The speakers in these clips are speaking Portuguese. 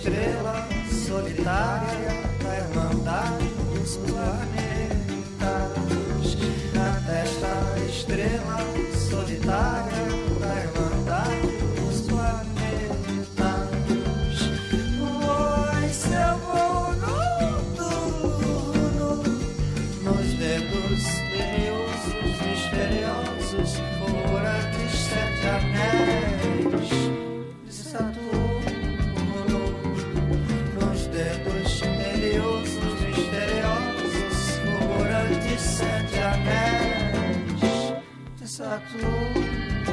estrela solitária da irmandade dos planetas. Na testa, estrela solitária da irmandade dos planetas. Pois eu vou noturno, nos dedos misteriosos, misteriosos, fulgurantes sete anéis de Saturno, nos dedos misteriosos, misteriosos, fulgurantes sete anéis de Saturno.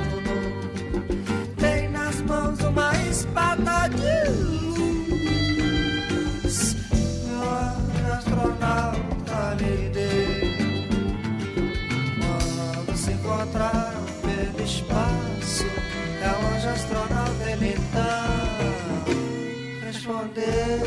Tem nas mãos uma espada de luz, meu astronauta lhe deu. Quando se encontraram pelo espaço, é longe astronauta ele então respondeu: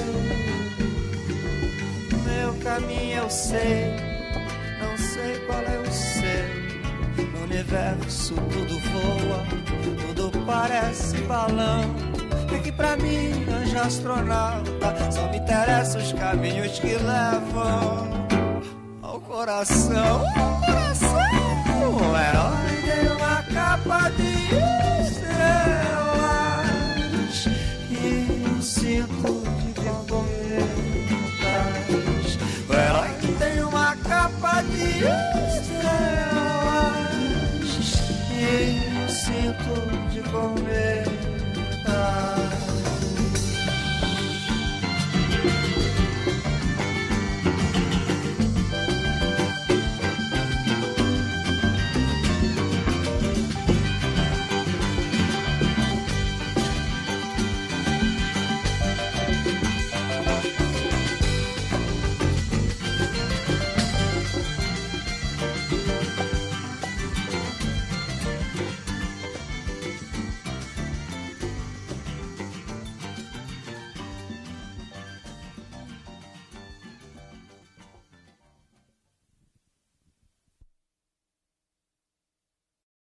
meu caminho eu sei, não sei qual é o seu. No universo tudo voa, tudo parece balão. É que pra mim, anjo astronauta, só me interessam os caminhos que levam ao coração. Ao coração. O herói tem uma capa de estrelas e um cinto de borboletas. O herói tem uma capa de estrelas e um cinto de borboletas.